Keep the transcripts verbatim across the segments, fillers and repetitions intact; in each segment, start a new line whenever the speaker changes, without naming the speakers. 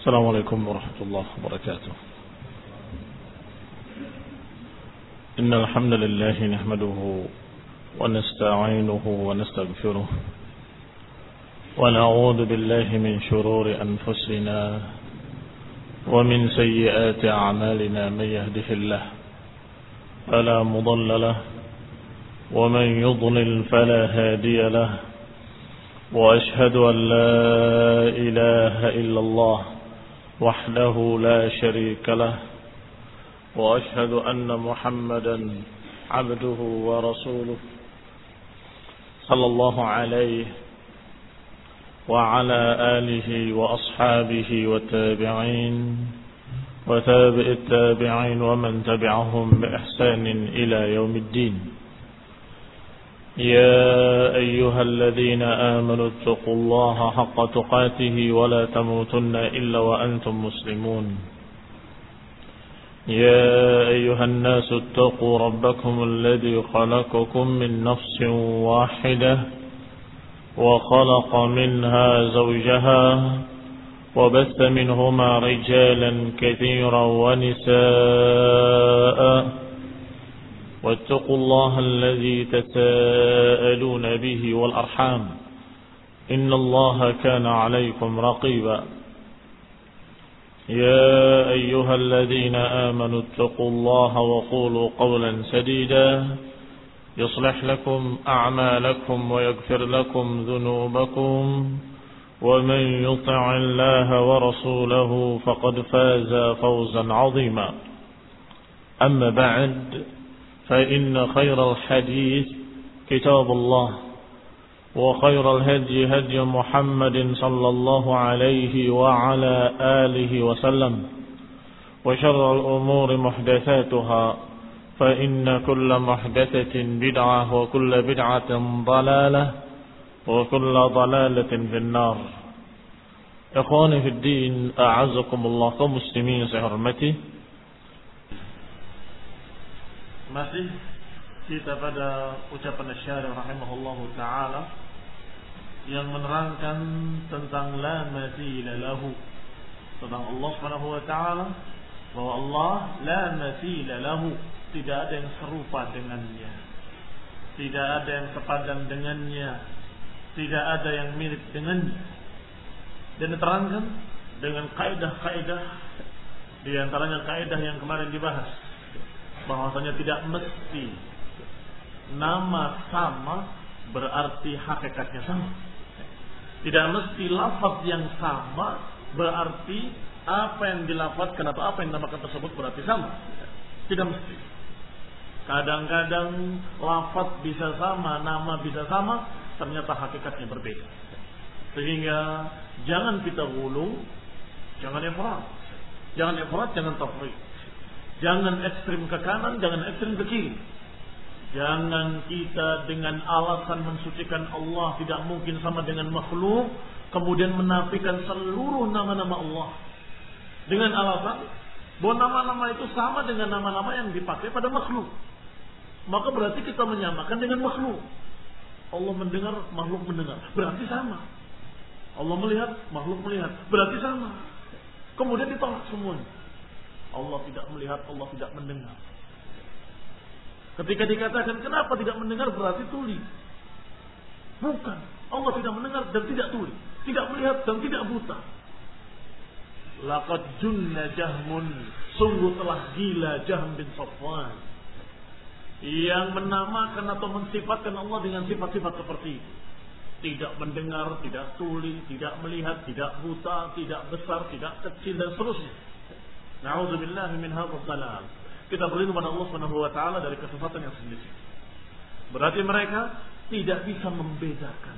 السلام عليكم ورحمة الله وبركاته. إن الحمد لله نحمده ونستعينه ونستغفره ونعوذ بالله من شرور أنفسنا ومن سيئات أعمالنا. من يهده الله فلا مضل له ومن يضلل فلا هادي له، وأشهد أن لا إله إلا الله وحده لا شريك له، وأشهد أن محمدا عبده ورسوله صلى الله عليه وعلى آله وأصحابه والتابعين وتابع التابعين ومن تبعهم بإحسان إلى يوم الدين. يا أيها الذين آمنوا اتقوا الله حق تقاته ولا تموتن إلا وأنتم مسلمون. يا أيها الناس اتقوا ربكم الذي خلقكم من نفس واحدة وخلق منها زوجها وبث منهما رجالا كثيرا ونساء، واتقوا الله الذي تساءلون به والأرحام إن الله كان عليكم رقيبا. يا أيها الذين آمنوا اتقوا الله وقولوا قولا سديدا يصلح لكم أعمالكم ويغفر لكم ذنوبكم، ومن يطع الله ورسوله فقد فاز فوزا عظيما. أما بعد، فإن خير الحديث كتاب الله، وخير الهدي هدي محمد صلى الله عليه وعلى آله وسلم، وشر الأمور محدثاتها، فإن كل محدثة بدعة وكل بدعة ضلالة وكل ضلالة في النار. إخواني في الدين، أعزكم الله كمسلمين سهرمتي. Masih kita pada ucapan Asy-Syarih rahimahullahu taala yang menerangkan tentang la matsila lahu, tentang Allah Subhanahu wa taala, bahwa Allah la matsila lahu, tidak ada yang serupa dengannya, tidak ada yang sepadan dengannya, tidak ada yang mirip dengannya. Dan diterangkan dengan kaidah-kaidah, di antaranya kaidah yang kemarin dibahas, bahwasanya tidak mesti nama sama berarti hakikatnya sama. Tidak mesti lafaz yang sama berarti apa yang dilafazkan atau apa yang dinamakan tersebut berarti sama. Tidak mesti. Kadang-kadang lafaz bisa sama, nama bisa sama, ternyata hakikatnya berbeda. Sehingga jangan kita gulu, jangan ifrat. Jangan ifrat, jangan tafriq. Jangan ekstrim ke kanan, jangan ekstrim ke kiri. Jangan kita dengan alasan mensucikan Allah tidak mungkin sama dengan makhluk, kemudian menafikan seluruh nama-nama Allah dengan alasan bahwa nama-nama itu sama dengan nama-nama yang dipakai pada makhluk. Maka berarti kita menyamakan dengan makhluk. Allah mendengar, makhluk mendengar, berarti sama. Allah melihat, makhluk melihat, berarti sama. Kemudian ditolak semuanya. Allah tidak melihat, Allah tidak mendengar. Ketika dikatakan kenapa tidak mendengar, berarti tuli. Bukan, Allah tidak mendengar dan tidak tuli, tidak melihat dan tidak buta. Laqad junna Jahmun, sungguh telah gila Jahm bin Safwan yang menamakan atau mensifatkan Allah dengan sifat-sifat seperti itu. Tidak mendengar, tidak tuli, tidak melihat, tidak buta, tidak besar, tidak kecil dan seterusnya. Na'udzubillahi min hadzal dhalal. Kita berlindung pada Allah Subhanahu wa taala dari kesesatan yang sendiri. Berarti mereka tidak bisa membedakan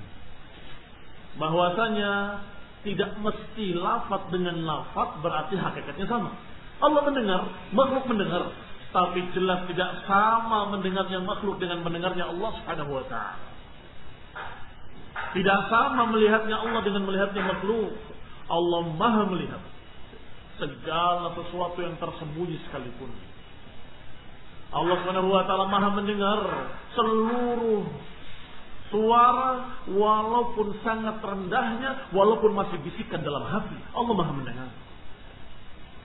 bahwasanya tidak mesti lafaz dengan lafaz berarti hakikatnya sama. Allah mendengar, makhluk mendengar, tapi jelas tidak sama mendengarnya makhluk dengan mendengarnya Allah Subhanahu wa taala. Tidak sama melihatnya Allah dengan melihatnya makhluk. Allah Maha melihat segala sesuatu yang tersembunyi sekalipun. Allah Subhanahu wa taala Maha mendengar seluruh suara walaupun sangat rendahnya, walaupun masih bisikan dalam hati. Allah Maha mendengar.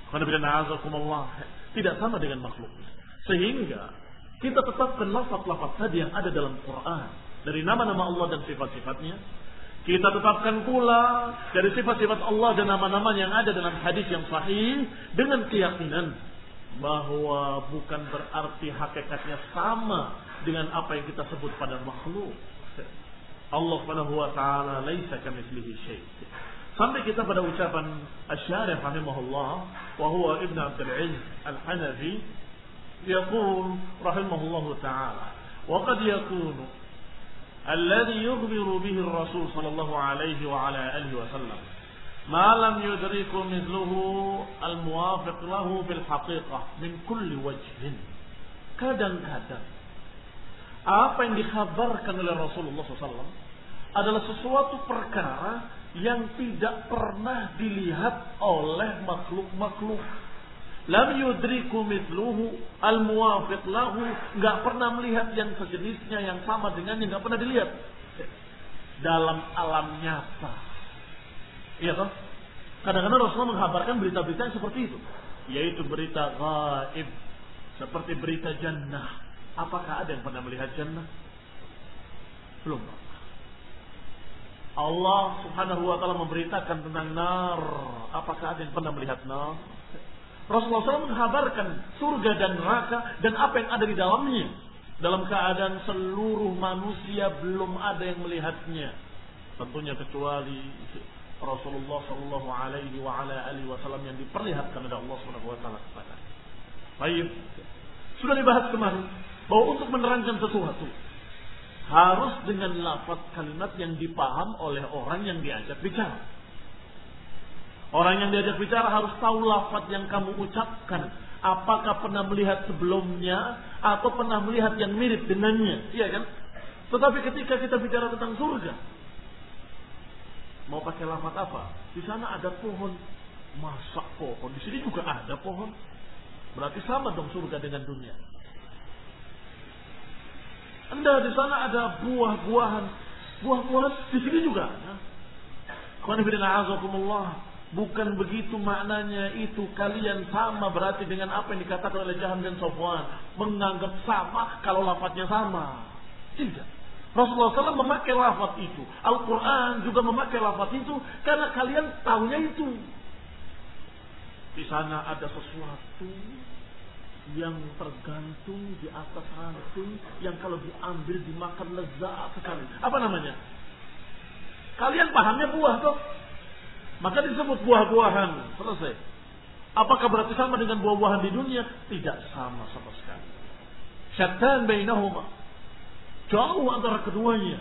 Tidak sama dengan makhluk. Sehingga kita tetapkan lafaz-lafaz tadi yang ada dalam Quran dari nama-nama Allah dan sifat-sifatnya. Kita tetapkan pula dari sifat-sifat Allah dan nama-nama yang ada dalam hadis yang sahih dengan keyakinan bahwa bukan berarti hakikatnya sama dengan apa yang kita sebut pada makhluk. Allah Subhanahu wa taala laisa kamitslihi syai'. Sampai kita pada ucapan Asy-Syarih rahimahullah wa huwa Ibnu Abdul Aziz Al-Hanafi yaqul rahimahullahu taala wa qad yakunu alladhi yukhbiru bihi ar-rasul sallallahu alaihi wa ala alihi wa sallam ma lam yudriku mithluhu al-muwafiq lahu bil haqiqah min kulli wajhin. Kadang-kadang apa yang dikhabarkan oleh Rasulullah shallallahu alaihi wasallam adalah sesuatu perkara yang tidak pernah dilihat oleh makhluk-makhluk. Lam yudriku mithluhu al-muwafiq lahu, nggak pernah melihat yang sejenisnya yang sama dengannya, nggak pernah dilihat dalam alam nyata. Iya toh? Kadang-kadang Rasulullah menghabarkan berita-berita yang seperti itu, yaitu berita gaib, seperti berita jannah. Apakah ada yang pernah melihat jannah? Belum. Allah Subhanahu wa taala memberitakan tentang nar. Apakah ada yang pernah melihat nar? Rasulullah shallallahu alaihi wasallam menghabarkan surga dan neraka dan apa yang ada di dalamnya, dalam keadaan seluruh manusia belum ada yang melihatnya, tentunya kecuali Rasulullah shallallahu alaihi wasallam yang diperlihatkan oleh Allah Subhanahu wa taala kepada. Baik, sudah dibahas kemarin bahwa untuk menerangkan sesuatu harus dengan lafaz kalimat yang dipaham oleh orang yang diajak bicara. Orang yang diajak bicara harus tahu lafaz yang kamu ucapkan. Apakah pernah melihat sebelumnya atau pernah melihat yang mirip dengannya, iya kan? Tetapi ketika kita bicara tentang surga, mau pakai lafaz apa? Di sana ada pohon, masa pohon? Di sini juga ada pohon. Berarti sama dong surga dengan dunia. Anda di sana ada buah-buahan, buah-buahan di sini juga ada. Bukan begitu maknanya itu kalian sama berarti dengan apa yang dikatakan oleh Jaham dan Safwan, menganggap sama kalau lafadznya sama. Tidak. Rasulullah shallallahu alaihi wasallam memakai lafadz itu. Al-Quran juga memakai lafadz itu karena kalian tahunya itu. Di sana ada sesuatu yang tergantung di atas ranting yang kalau diambil dimakan lezat sekali. Apa namanya? Kalian pahamnya buah toh? Maka disebut buah-buahan. Selesai. Apakah berarti sama dengan buah-buahan di dunia? Tidak sama sama sekali. Syattan bainahuma. Jauh antara keduanya.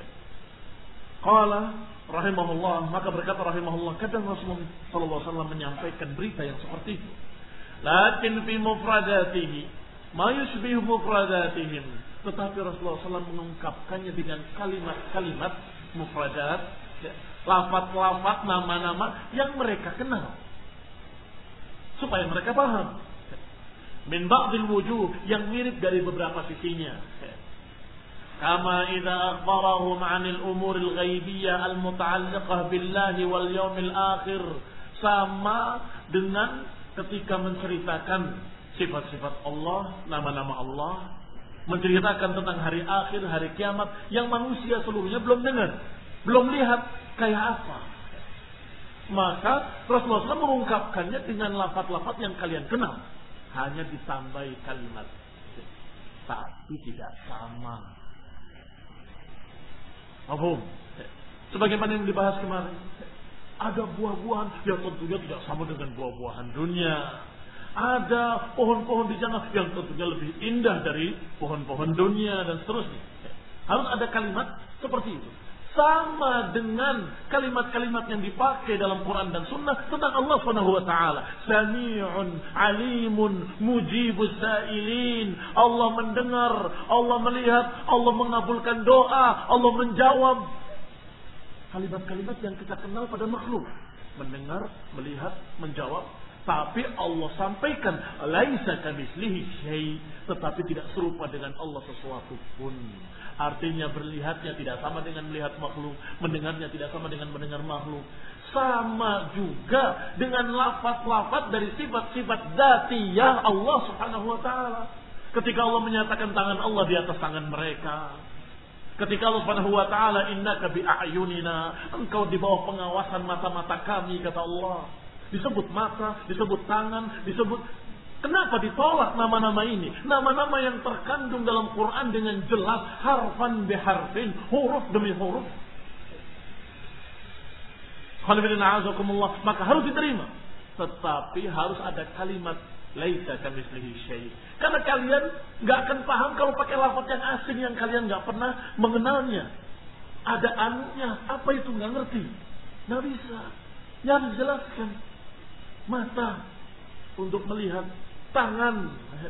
Qala rahimahullah, maka berkata rahimahullah, kadang Rasulullah sallallahu alaihi wasallam menyampaikan berita yang seperti itu. Lakin fi mufradatihi ma yushbihu mufradatihim. Tetapi Rasulullah sallallahu alaihi wasallam mengungkapkannya dengan kalimat-kalimat mufradat, lafaz-lafaz, nama-nama yang mereka kenal, supaya mereka paham. Min ba'dil wujuh, yang mirip dari beberapa sisinya. Kama idza akhbarahum 'anil umuril ghaibiyah al-muta'alliqah billahi wal yawmil akhir. Sama dengan ketika menceritakan sifat-sifat Allah, nama-nama Allah, menceritakan tentang hari akhir, hari kiamat yang manusia seluruhnya belum dengar, belum lihat kayak apa. Maka Rasulullah shallallahu alaihi wasallam mengungkapkannya dengan lafaz-lafaz yang kalian kenal, hanya ditambahi kalimat, tapi tidak sama. Paham? Sebagaimana yang dibahas kemarin, ada buah-buahan yang tentunya tidak sama dengan buah-buahan dunia. Ada pohon-pohon di sana yang tentunya lebih indah dari pohon-pohon dunia dan seterusnya. Harus ada kalimat seperti itu. Sama dengan kalimat-kalimat yang dipakai dalam Quran dan Sunnah tentang Allah Subhanahu wa taala. Sami'un, alimun, mujibus sa'ilin. Allah mendengar, Allah melihat, Allah mengabulkan doa, Allah menjawab. Kalimat-kalimat yang kita kenal pada makhluk. Mendengar, melihat, menjawab. Tapi Allah sampaikan laisa kamitslihi syai, tetapi tidak serupa dengan Allah sesuatu pun. Artinya berlihatnya tidak sama dengan melihat makhluk, mendengarnya tidak sama dengan mendengar makhluk. Sama juga dengan lafaz-lafaz dari sifat-sifat dzatiyah Allah Subhanahu wa taala. Ketika Allah menyatakan tangan Allah di atas tangan mereka. Ketika Allah Subhanahu wa taala innaka bi a'yunina, engkau di bawah pengawasan mata-mata kami, kata Allah. Disebut mata, disebut tangan, disebut. Kenapa ditolak nama-nama ini? Nama-nama yang terkandung dalam Quran dengan jelas, harfan biharfin, huruf demi huruf. Maka harus diterima. Tetapi harus ada kalimat laisa kamitslihi syai. Karena kalian nggak akan paham kalau pakai lafaz yang asing yang kalian nggak pernah mengenalnya. Ada anunya, apa itu nggak ngerti, nggak bisa. Yang dijelaskan mata untuk melihat, tangan.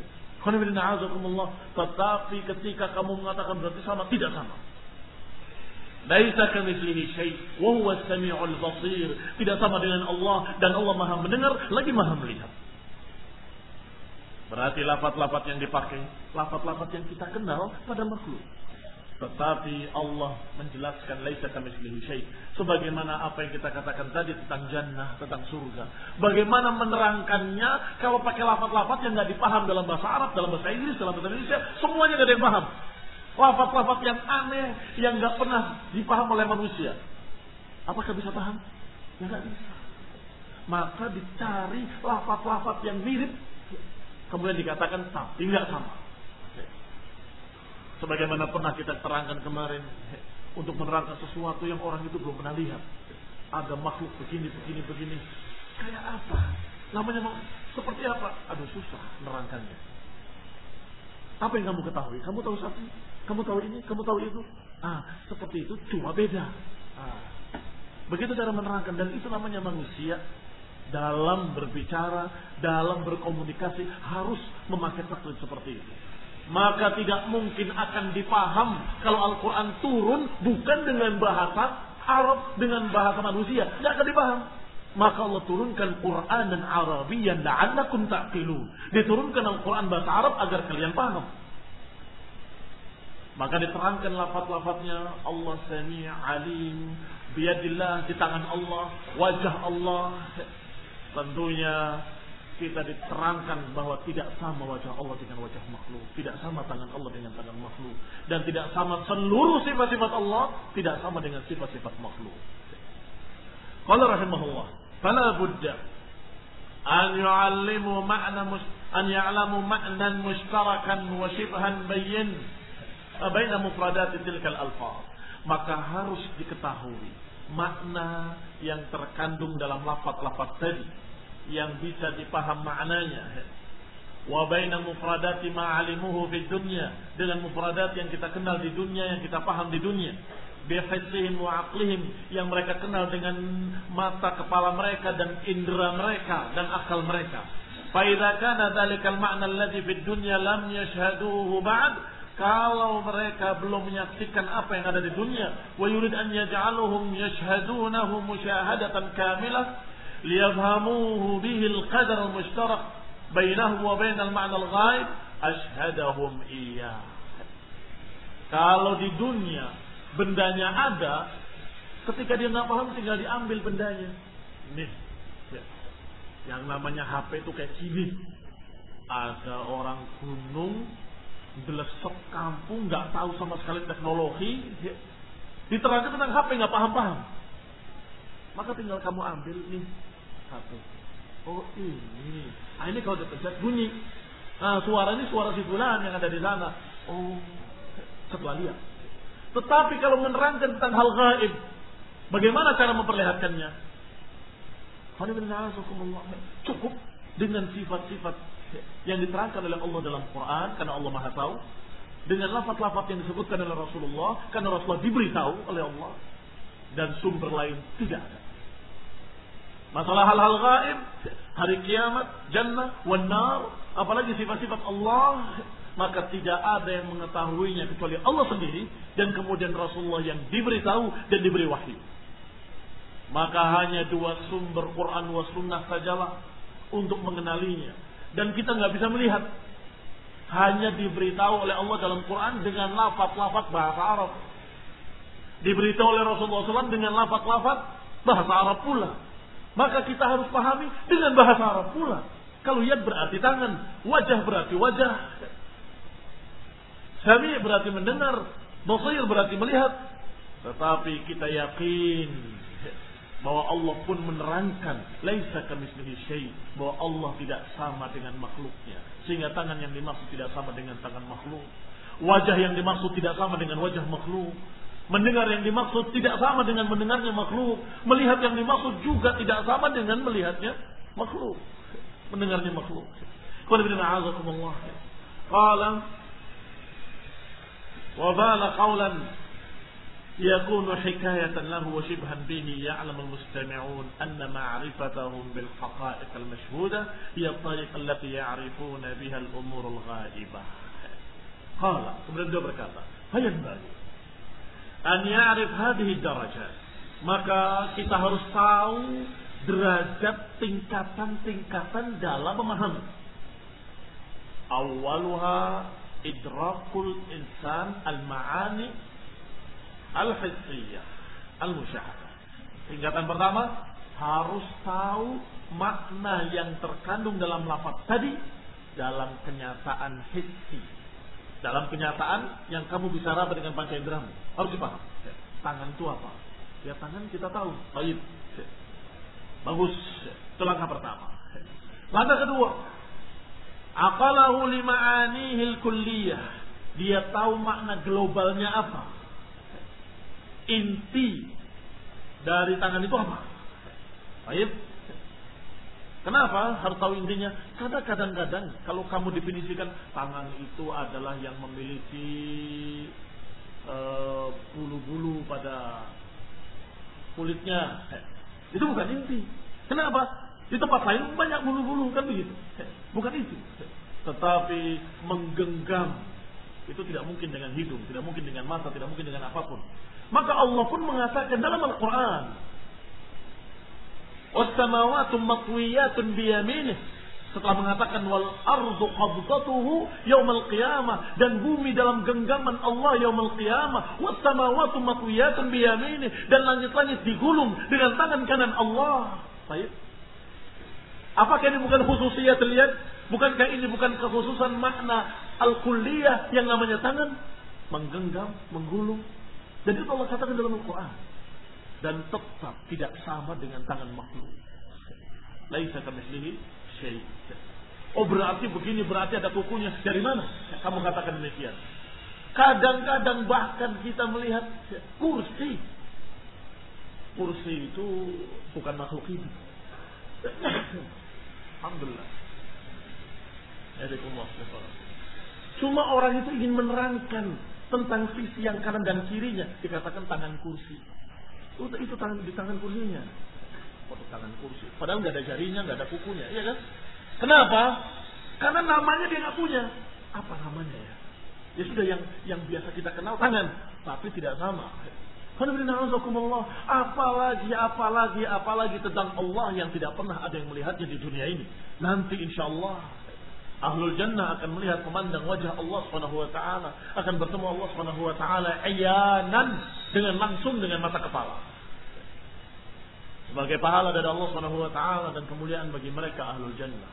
Tetapi ketika kamu mengatakan berarti sama, tidak sama. Laisa kamitslihi syai' wa huwa as-sami'ul basir. Tidak sama dengan Allah, dan Allah Maha mendengar lagi Maha melihat. Berarti lafaz-lafaz yang dipakai, lafaz-lafaz yang kita kenal pada makhluk. Tetapi Allah menjelaskan laisa kamitslihi syai', sebagaimana apa yang kita katakan tadi tentang jannah, tentang surga. Bagaimana menerangkannya kalau pakai lafaz-lafaz yang enggak dipaham dalam bahasa Arab, dalam bahasa Inggris, dalam bahasa Indonesia, semuanya enggak ada yang paham. Lafaz-lafaz yang aneh yang enggak pernah dipaham oleh manusia. Apakah bisa paham? Ya enggak bisa. Maka dicari lafaz-lafaz yang mirip, kemudian dikatakan tapi enggak sama. Sebagaimana pernah kita terangkan kemarin, untuk menerangkan sesuatu yang orang itu belum pernah lihat. Ada makhluk begini, begini, begini. Kayak apa? Namanya seperti apa? Aduh, susah menerangkannya. Apa yang kamu ketahui? Kamu tahu satu, kamu tahu ini, kamu tahu itu. Ah, seperti itu, cuma beda. Ah, begitu cara menerangkan, dan itu namanya manusia. Dalam berbicara, dalam berkomunikasi harus memakai taklid seperti itu. Maka tidak mungkin akan dipaham kalau Al-Quran turun bukan dengan bahasa Arab, dengan bahasa manusia. Tidak akan dipaham. Maka Allah turunkan Quran dan Arabiyan la'allakum ta'qilun. Diturunkan Al-Quran bahasa Arab agar kalian paham. Maka diterangkan lafaz-lafaznya Allah Sami' Alim, biyadillah, di tangan Allah, wajah Allah. Tentunya kita diterangkan bahwa tidak sama wajah Allah dengan wajah makhluk, tidak sama tangan Allah dengan tangan makhluk, dan tidak sama seluruh sifat-sifat Allah, tidak sama dengan sifat-sifat makhluk. Qala rahimahullah, fala budda an yu'allimu ma'na an ya'lamu ma'nan mushtarakan wa shibhan bayyin baina mufradat tilkal alfaz. Maka harus diketahui makna yang terkandung dalam lafaz-lafaz tadi, yang bisa dipaham maknanya. Wa baina mufradati ma 'alimuhu fid dunya, dengan mufradat yang kita kenal di dunia, yang kita paham di dunia. Bi hissihim wa 'aqlihim, yang mereka kenal dengan mata kepala mereka dan indera mereka dan akal mereka. Fa idza kana dzalikal ma'na alladhi fid dunya lam yashhaduhu ba'd, kalau mereka belum menyaksikan apa yang ada di dunia, wa yurid an yaj'aluhum yashhadunahu musyahadatan kamilah liyafhamuhu bihil qadar mushtarak bainahum wa bainal ma'na al-ghaib ashhadahum iyyah. Kalau di dunia bendanya ada, ketika dia nggak paham tinggal diambil bendanya. Nih, ya. Yang namanya H P itu kayak gini. Ada orang gunung delesek kampung, nggak tahu sama sekali teknologi, diterangkan tentang H P nggak paham-paham. Maka tinggal kamu ambil nih satu. Oh ini, ah, ini kalau dipencet bunyi. Nah, suara ini suara si fulan yang ada di sana. Oh, setelah lihat. Tetapi kalau menerangkan tentang hal gaib, bagaimana cara memperlihatkannya? Cukup dengan sifat-sifat yang diterangkan oleh Allah dalam Quran, karena Allah Maha Tahu, dengan lafaz-lafaz yang disebutkan oleh Rasulullah, karena Rasulullah diberitahu oleh Allah, dan sumber lain tidak ada. Masalah hal-hal gaib, hari kiamat, jannah, wan nar, apalagi sifat-sifat Allah, maka tidak ada yang mengetahuinya kecuali Allah sendiri, dan kemudian Rasulullah yang diberitahu dan diberi wahyu. Maka hanya dua sumber, Quran wa sunnah sajalah, untuk mengenalinya. Dan kita nggak bisa melihat. Hanya diberitahu oleh Allah dalam Quran dengan lafaz-lafaz bahasa Arab. Diberitahu oleh Rasulullah shallallahu alaihi wasallam dengan lafaz-lafaz bahasa Arab pula. Maka kita harus pahami dengan bahasa Arab pula. Kalau yad berarti tangan, wajah berarti wajah. Sami berarti mendengar, basir berarti melihat. Tetapi kita yakin bahwa Allah pun menerangkan laisa kamitslihi syai', bahwa Allah tidak sama dengan makhluknya. Sehingga tangan yang dimaksud tidak sama dengan tangan makhluk. Wajah yang dimaksud tidak sama dengan wajah makhluk. Mendengar yang dimaksud tidak sama dengan mendengarnya makhluk. Melihat yang dimaksud juga tidak sama dengan melihatnya makhluk. Mendengarnya makhluk. Qul inna a'udzukumullah. Qala wa bala qawlan yakunu hikayatan lahu wa shibhan bihi ya'lamu al-mustami'un anna ma'rifatahum bil haqa'iq al-mashhuda hiya at-tariq allati ya'rifuna biha al-umur al-ghaibah. Qala, kemudian dia berkata, "Hayyan bagi an ya'rif hadhihi darajat." Maka kita harus tahu derajat tingkatan-tingkatan dalam memahami. Awaluha idrakul insan al-ma'ani al-hissiyah al-musyahadah. Tingkatan pertama, harus tahu makna yang terkandung dalam lafaz tadi dalam kenyataan hissi. Dalam kenyataan yang kamu bisa raba dengan panca inderamu. Harus dipaham. Tangan itu apa? Ya tangan kita tahu. Baik. Bagus. Itu langkah pertama. Langkah kedua, aqalahu lima'anihil kulliyah. Dia tahu makna globalnya apa. Inti dari tangan itu apa? Baik. Kenapa harus tahu intinya? Karena kadang-kadang kalau kamu definisikan tangan itu adalah yang memiliki uh, bulu-bulu pada kulitnya. Itu bukan inti. Kenapa? Di tempat lain banyak bulu-bulu, kan begitu. Bukan itu. Tetapi menggenggam itu tidak mungkin dengan hidung, tidak mungkin dengan mata, tidak mungkin dengan apapun. Maka Allah pun mengatakan dalam Al-Quran, "Was-samawatu matwiyatun biyaminih." Setelah mengatakan wal ardu qabdatuhu yaumal qiyamah, dan bumi dalam genggaman Allah yaumal qiyamah, was samawati matwiyatun biyaminih, dan langit-langit digulung dengan tangan kanan Allah. Baik. Apakah ini bukan khususiyat lihat? Bukankah ini bukan kekhususan makna al-kulliyah yang namanya tangan? Menggenggam, menggulung. Dan itu Allah katakan dalam Al-Quran. Dan tetap tidak sama dengan tangan makhluk. Laisa kamitslihi syai'. Oh berarti begini, berarti ada kukunya. Dari mana kamu katakan demikian? Kadang-kadang bahkan kita melihat kursi. Kursi itu bukan makhluk hidup. Alhamdulillah. Cuma orang itu ingin menerangkan tentang sisi yang kanan dan kirinya, dikatakan tangan kursi. Itu, itu tangan di tangan kursinya. Oh, tangan kursi. Padahal nggak ada jarinya, nggak ada kukunya, iya kan? Kenapa? Karena namanya dia nggak punya. Apa namanya ya? Ya sudah yang yang biasa kita kenal tangan, tapi tidak sama. Apalagi, apalagi, apalagi tentang Allah yang tidak pernah ada yang melihatnya di dunia ini. Nanti insya Allah Ahlul Jannah akan melihat memandang wajah Allah Subhanahu Wa Taala, akan bertemu Allah Subhanahu Wa Taala ayanan, dengan langsung dengan mata kepala. Sebagai pahala dari Allah Subhanahu Wa Taala dan kemuliaan bagi mereka Ahlul Jannah.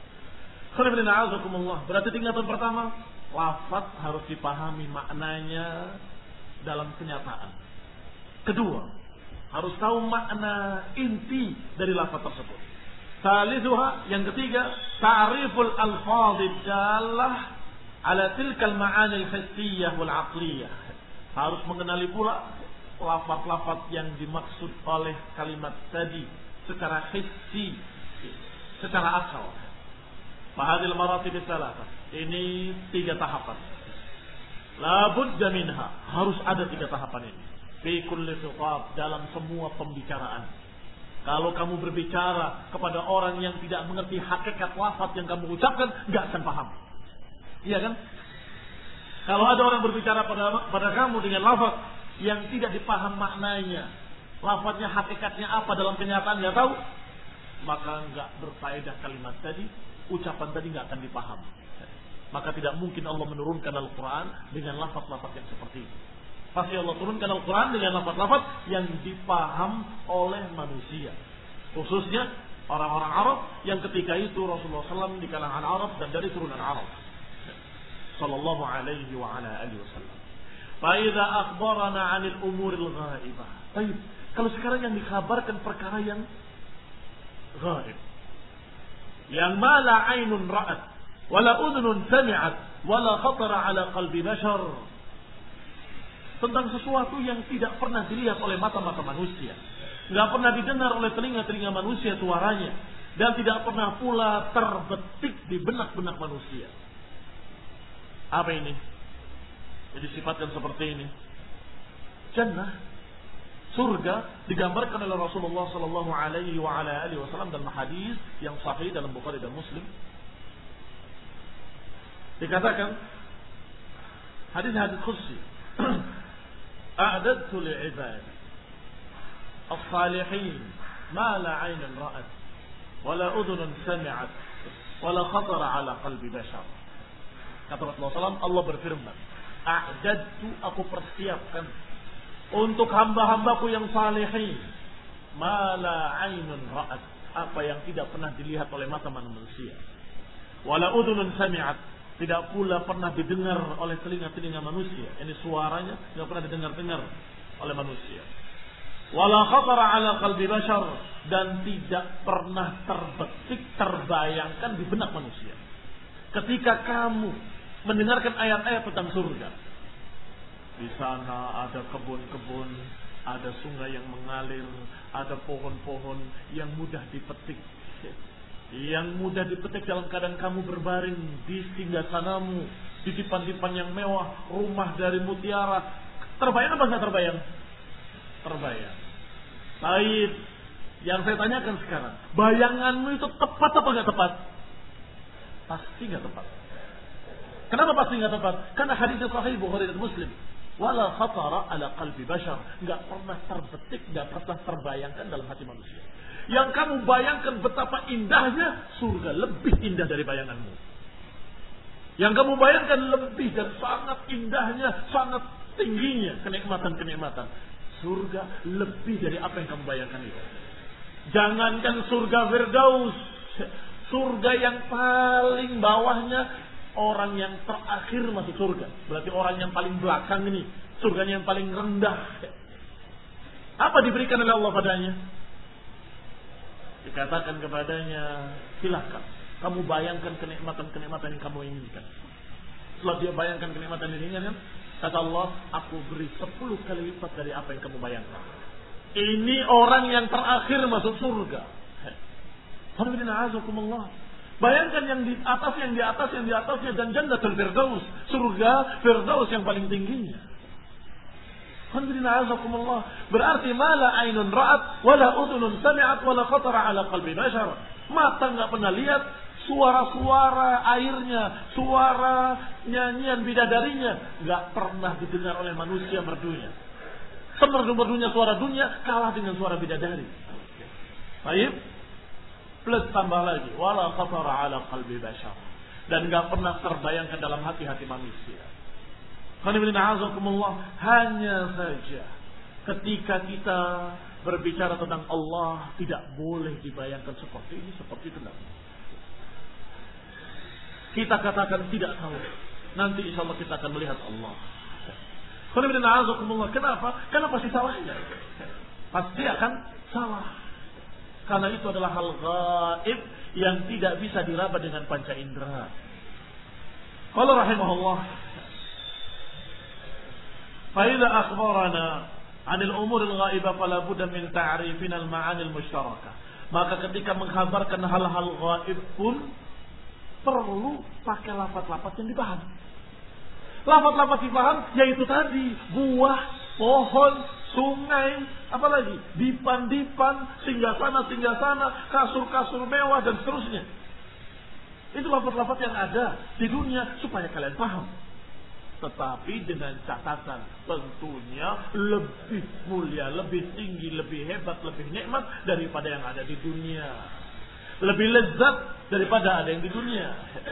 Berarti tingkatan pertama, lafaz harus dipahami maknanya dalam kenyataan. Kedua, harus tahu makna inti dari lafaz tersebut. Salisuha, yang ketiga, ta'riful alfadz dallah ala tilkal ma'ani al-hissiyah wal 'aqliyah. Harus mengenali pula lafaz-lafaz yang dimaksud oleh kalimat tadi secara hissi, secara akal. Fahadil maratib tsalatah. Ini tiga tahapan. La budda minha, harus ada tiga tahapan ini. Fi kulli khitab, dalam semua pembicaraan. Kalau kamu berbicara kepada orang yang tidak mengerti hakikat lafaz yang kamu ucapkan, enggak akan paham. Iya kan? Kalau ada orang berbicara pada pada kamu dengan lafaz yang tidak dipaham maknanya, lafaznya hakikatnya apa dalam kenyataan enggak tahu, maka nggak berfaedah kalimat tadi, ucapan tadi nggak akan dipaham. Maka tidak mungkin Allah menurunkan Al-Quran dengan lafaz-lafaz yang seperti itu. Pasti Allah turunkan Al-Quran dengan lafaz-lafaz yang dipaham oleh manusia, khususnya orang-orang Arab yang ketika itu Rasulullah shallallahu alaihi wasallam di kalangan Arab dan dari turunan Arab. Sallallahu alaihi wa ala alihi wasallam. Fa'idha akhbarana 'anil umuril ghaibah. Baik, kalau sekarang yang dikabarkan perkara yang ghaib, yang mala 'ainun ra'at, wala udhunun sami'at, wala khatara 'ala qalbi bashar. Tentang sesuatu yang tidak pernah dilihat oleh mata-mata manusia, nggak pernah didengar oleh telinga-telinga manusia suaranya, dan tidak pernah pula terbetik di benak-benak manusia. Apa ini? Jadi sifatkan seperti ini. Jannah, surga, digambarkan oleh Rasulullah Sallallahu Alaihi Wasallam dalam hadis yang sahih dalam Bukhari dan Muslim. Dikatakan hadis-hadis khusus. A'dadtu li'ibadi as-salihin ma la 'ainun ra'at wa la udhunun sami'at wa la khatara 'ala qalbi bashar. Kata Rasulullah shallallahu alaihi wasallam, Allah berfirman, a'dadtu, aku persiapkan untuk hamba-hambaku yang salihin ma la 'ainun ra'at, apa yang tidak pernah dilihat oleh mata manusia, wa la udhunun sami'at, tidak pula pernah didengar oleh telinga-telinga manusia. Ini suaranya tidak pernah didengar-dengar oleh manusia. Wala khatara 'ala qalbi bashar, dan tidak pernah terbetik, terbayangkan di benak manusia. Ketika kamu mendengarkan ayat-ayat tentang surga, di sana ada kebun-kebun, ada sungai yang mengalir, ada pohon-pohon yang mudah dipetik, yang mudah dipetik dalam keadaan kamu berbaring di singgasanamu, di dipan-dipan yang mewah, rumah dari mutiara. Terbayang apa enggak terbayang? Terbayang. Baik, yang saya tanyakan sekarang, bayanganmu itu tepat apa enggak tepat? Pasti enggak tepat. Kenapa pasti enggak tepat? Karena hadis sahih Bukhari dan Muslim, wala khatara 'ala qalbi bashar, enggak pernah terbetik, enggak pernah terbayangkan dalam hati manusia. Yang kamu bayangkan betapa indahnya surga, lebih indah dari bayanganmu. Yang kamu bayangkan lebih dan sangat indahnya, sangat tingginya kenikmatan-kenikmatan surga, lebih dari apa yang kamu bayangkan itu. Jangankan surga Firdaus, surga yang paling bawahnya, orang yang terakhir masuk surga, berarti orang yang paling belakang ini, surganya yang paling rendah. Apa diberikan oleh Allah padanya? Dikatakan kepadanya, silakan kamu bayangkan kenikmatan-kenikmatan yang kamu inginkan. Setelah dia bayangkan kenikmatan yang diinginkan, kata Allah, aku beri sepuluh kali lipat dari apa yang kamu bayangkan. Ini orang yang terakhir masuk surga. Alhamdulillah. Bayangkan yang di atas, yang di atas, yang di atasnya, dan Jannatul Firdaus, surga Firdaus yang paling tingginya. Alhamdulillah. Berarti mala ainun ra'at, wala udhunun sami'at, wala khatara 'ala qalbi bashar. Mata enggak pernah lihat suara-suara airnya, suara nyanyian bidadarinya, enggak pernah didengar oleh manusia merdunya. Semerdu-merdunya suara dunia kalah dengan suara bidadari. Baik. Plus tambah lagi, wala khatara 'ala qalbi bashar, dan enggak pernah terbayangkan dalam hati-hati manusia. Hanya saja ketika kita berbicara tentang Allah, tidak boleh dibayangkan seperti ini, seperti itu. Kita katakan tidak tahu. Nanti insya Allah kita akan melihat Allah. Kenapa? Karena pasti salahnya. Pasti akan salah. Karena itu adalah hal gaib yang tidak bisa diraba dengan panca indera. Qala rahimahullah, fa idza akhbarana 'anil umuril ghaibah fala budda min ta'rifina al-ma'ani al-mushtarakah. Maka ketika mengkhabarkan hal-hal gaib pun perlu pakai lafaz-lafaz yang dipaham. Lafaz-lafaz dipaham yaitu tadi buah, pohon, sungai, apa lagi? Dipan-dipan, singgasana-singgasana, kasur-kasur mewah dan seterusnya. Itu lafaz-lafaz yang ada di dunia supaya kalian paham. Tetapi dengan catatan tentunya lebih mulia, lebih tinggi, lebih hebat, lebih nikmat daripada yang ada di dunia. lebih lezat daripada ada yang di dunia.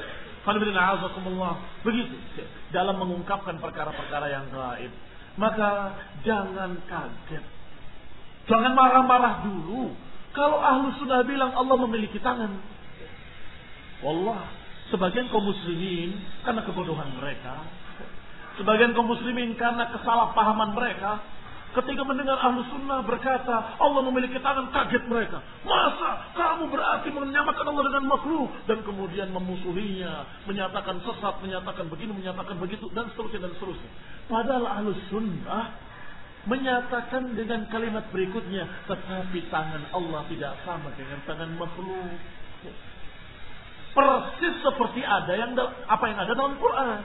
Begitu dalam mengungkapkan perkara-perkara yang gaib. Maka jangan kaget, jangan marah-marah dulu kalau ahlu sunnah bilang Allah memiliki tangan. Wallah, sebagian kaum muslimin karena kebodohan mereka, sebagian kaum muslimin karena kesalahpahaman mereka, ketika mendengar ahlu sunnah berkata Allah memiliki tangan, kaget mereka. Masa kamu berarti menyamakan Allah dengan makhluk? Dan kemudian memusuhinya, menyatakan sesat, menyatakan begini, menyatakan begitu, dan seterusnya dan seterusnya. Padahal ahlu sunnah menyatakan dengan kalimat berikutnya, tetapi tangan Allah tidak sama dengan tangan makhluk. Persis seperti ada yang apa yang ada dalam Quran.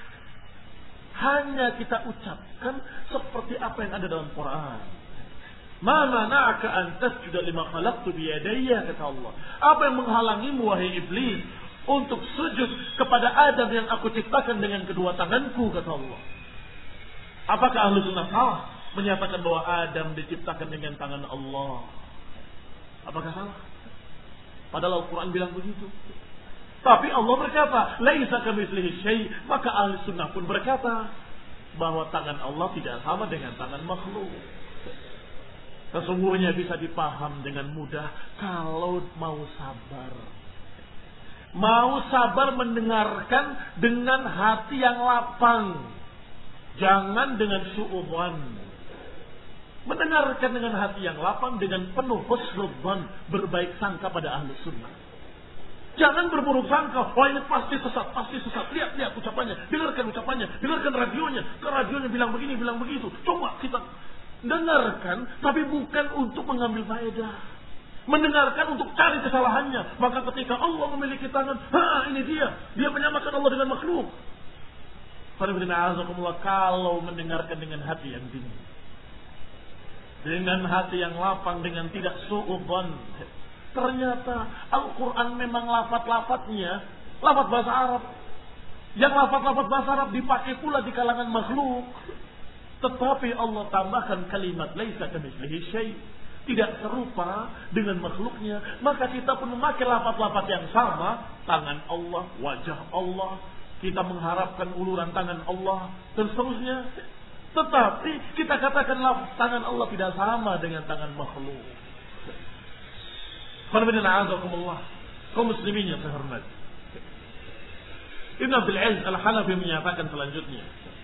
Hanya kita ucapkan seperti apa yang ada dalam Quran. Ma mana'aka an tasjuda lima khalaqtu bi yadayya, kata Allah. Apa yang menghalangimu wahai iblis untuk sujud kepada Adam yang aku ciptakan dengan kedua tanganku, kata Allah. Apakah ahlu sunnah salah menyatakan bahwa Adam diciptakan dengan tangan Allah? Apakah salah? Padahal Al-Quran bilang begitu. Tapi Allah berkata, laisa kamitslihi syai', maka ahli sunnah pun berkata bahwa tangan Allah tidak sama dengan tangan makhluk. Sesungguhnya bisa dipaham dengan mudah kalau mau sabar. Mau sabar mendengarkan dengan hati yang lapang. Jangan dengan su'udzan. Mendengarkan dengan hati yang lapang, dengan penuh husnudzan, berbaik sangka pada ahli sunnah. Jangan berburuk sangka, wah ini pasti sesat, pasti sesat. Lihat, lihat ucapannya, dengarkan ucapannya, dengarkan radionya. Ke radionya bilang begini, bilang begitu. Coba kita dengarkan, tapi bukan untuk mengambil faedah. Mendengarkan untuk cari kesalahannya. Maka ketika Allah memiliki tangan, ha ini dia, dia menyamakan Allah dengan makhluk. Kalau mendengarkan dengan hati yang dingin, dengan hati yang lapang, dengan tidak su'udzan, ternyata Al-Quran memang lafaz-lafaznya lafaz bahasa Arab. Yang lafaz-lafaz bahasa Arab dipakai pula di kalangan makhluk. Tetapi Allah tambahkan kalimat laisa kamitslihi syai', tidak serupa dengan makhluknya. Maka kita pun memakai lafaz-lafaz yang sama, tangan Allah, wajah Allah, kita mengharapkan uluran tangan Allah dan seterusnya. Tetapi kita katakanlah tangan Allah tidak sama dengan tangan makhluk. Kaum muslimin yang saya hormati, Ibn Abdul Aziz Al-Hanafi menyatakan selanjutnya,